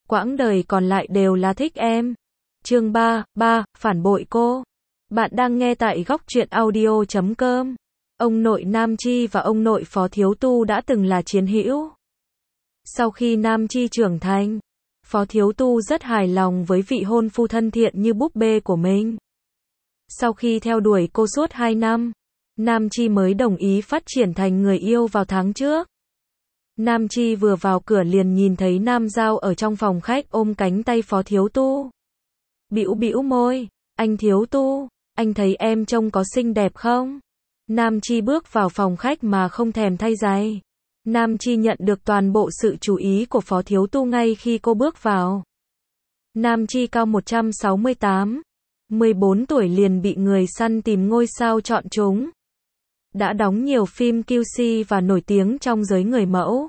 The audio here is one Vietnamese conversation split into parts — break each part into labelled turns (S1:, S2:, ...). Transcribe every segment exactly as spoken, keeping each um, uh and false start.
S1: quãng đời còn lại đều là thích em. Chương ba, ba, phản bội cô. Bạn đang nghe tại góc truyện audio chấm com. Ông nội Nam Chi và ông nội Phó Thiếu Tu đã từng là chiến hữu. Sau khi Nam Chi trưởng thành, Phó Thiếu Tu rất hài lòng với vị hôn phu thân thiện như búp bê của mình. Sau khi theo đuổi cô suốt hai năm, Nam Chi mới đồng ý phát triển thành người yêu vào tháng trước. Nam Chi vừa vào cửa liền nhìn thấy Nam Giao ở trong phòng khách ôm cánh tay Phó Thiếu Tu. Bĩu bĩu môi, anh Thiếu Tu, anh thấy em trông có xinh đẹp không? Nam Chi bước vào phòng khách mà không thèm thay giày. Nam Chi nhận được toàn bộ sự chú ý của Phó Thiếu Tu ngay khi cô bước vào. Nam Chi cao một trăm sáu mươi tám, mười bốn tuổi liền bị người săn tìm ngôi sao chọn chúng. Đã đóng nhiều phim quy xê và nổi tiếng trong giới người mẫu.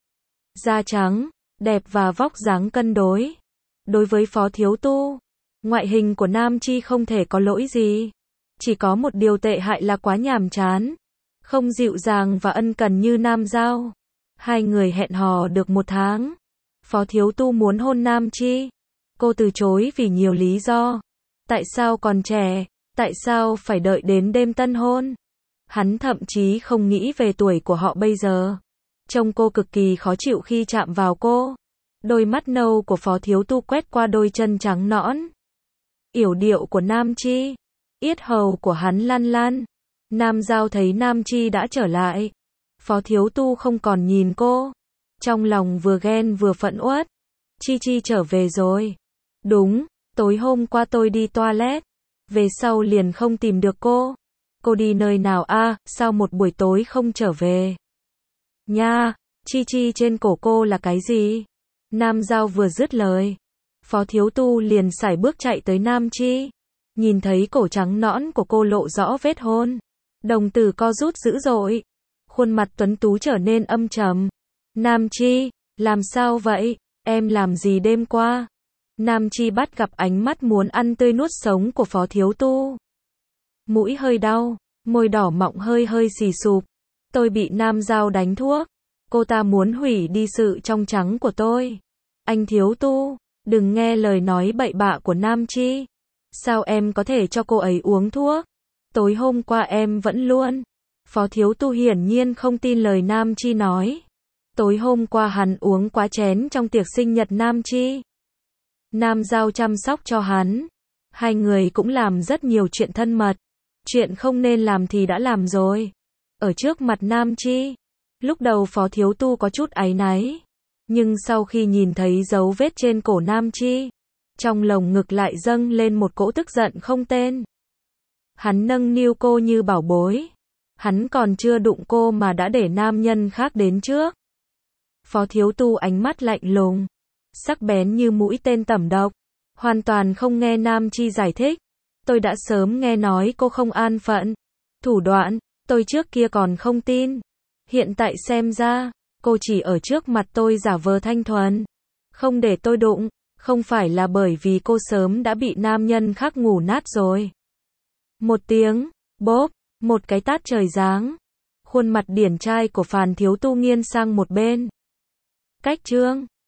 S1: Da trắng, đẹp và vóc dáng cân đối. Đối với Phó Thiếu Tu, ngoại hình của Nam Chi không thể có lỗi gì. Chỉ có một điều tệ hại là quá nhàm chán, không dịu dàng và ân cần như Nam Giao. Hai người hẹn hò được một tháng. Phó Thiếu Tu muốn hôn Nam Chi. Cô từ chối vì nhiều lý do. Tại sao còn trẻ? Tại sao phải đợi đến đêm tân hôn? Hắn thậm chí không nghĩ về tuổi của họ bây giờ. Trông cô cực kỳ khó chịu khi chạm vào cô. Đôi mắt nâu của Phó Thiếu Tu quét qua đôi chân trắng nõn. Yểu điệu của Nam Chi. Yết hầu của hắn lan lan. Nam Giao thấy Nam Chi đã trở lại. Phó Thiếu Tu không còn nhìn cô. Trong lòng vừa ghen vừa phẫn uất. Chi Chi trở về rồi. Đúng, tối hôm qua tôi đi toilet. Về sau liền không tìm được cô. Cô đi nơi nào a? À, sao một buổi tối không trở về? Nha, Chi Chi trên cổ cô là cái gì? Nam Giao vừa dứt lời, Phó Thiếu Tu liền sải bước chạy tới Nam Chi. Nhìn thấy cổ trắng nõn của cô lộ rõ vết hôn. Đồng tử co rút dữ dội. Khuôn mặt tuấn tú trở nên âm trầm. Nam Chi, làm sao vậy? Em làm gì đêm qua? Nam Chi bắt gặp ánh mắt muốn ăn tươi nuốt sống của Phó Thiếu Tu. Mũi hơi đau, môi đỏ mọng hơi hơi xì sụp. Tôi bị Nam Giao đánh thuốc. Cô ta muốn hủy đi sự trong trắng của tôi. Anh Thiếu Tu, đừng nghe lời nói bậy bạ của Nam Chi. Sao em có thể cho cô ấy uống thuốc? Tối hôm qua em vẫn luôn. Phó Thiếu Tu hiển nhiên không tin lời Nam Chi nói. Tối hôm qua hắn uống quá chén trong tiệc sinh nhật Nam Chi. Nam Giao chăm sóc cho hắn. Hai người cũng làm rất nhiều chuyện thân mật. Chuyện không nên làm thì đã làm rồi. Ở trước mặt Nam Chi, lúc đầu Phó Thiếu Tu có chút áy náy. Nhưng sau khi nhìn thấy dấu vết trên cổ Nam Chi, trong lồng ngực lại dâng lên một cỗ tức giận không tên. Hắn nâng niu cô như bảo bối. Hắn còn chưa đụng cô mà đã để nam nhân khác đến trước. Phó Thiếu Tu ánh mắt lạnh lùng, sắc bén như mũi tên tẩm độc. Hoàn toàn không nghe Nam Chi giải thích. Tôi đã sớm nghe nói cô không an phận. Thủ đoạn, tôi trước kia còn không tin. Hiện tại xem ra, cô chỉ ở trước mặt tôi giả vờ thanh thuần. Không để tôi đụng, không phải là bởi vì cô sớm đã bị nam nhân khác ngủ nát rồi. Một tiếng, bốp, một cái tát trời giáng. Khuôn mặt điển trai của Phàn Thiếu Tu nghiêng sang một bên. Cách trương,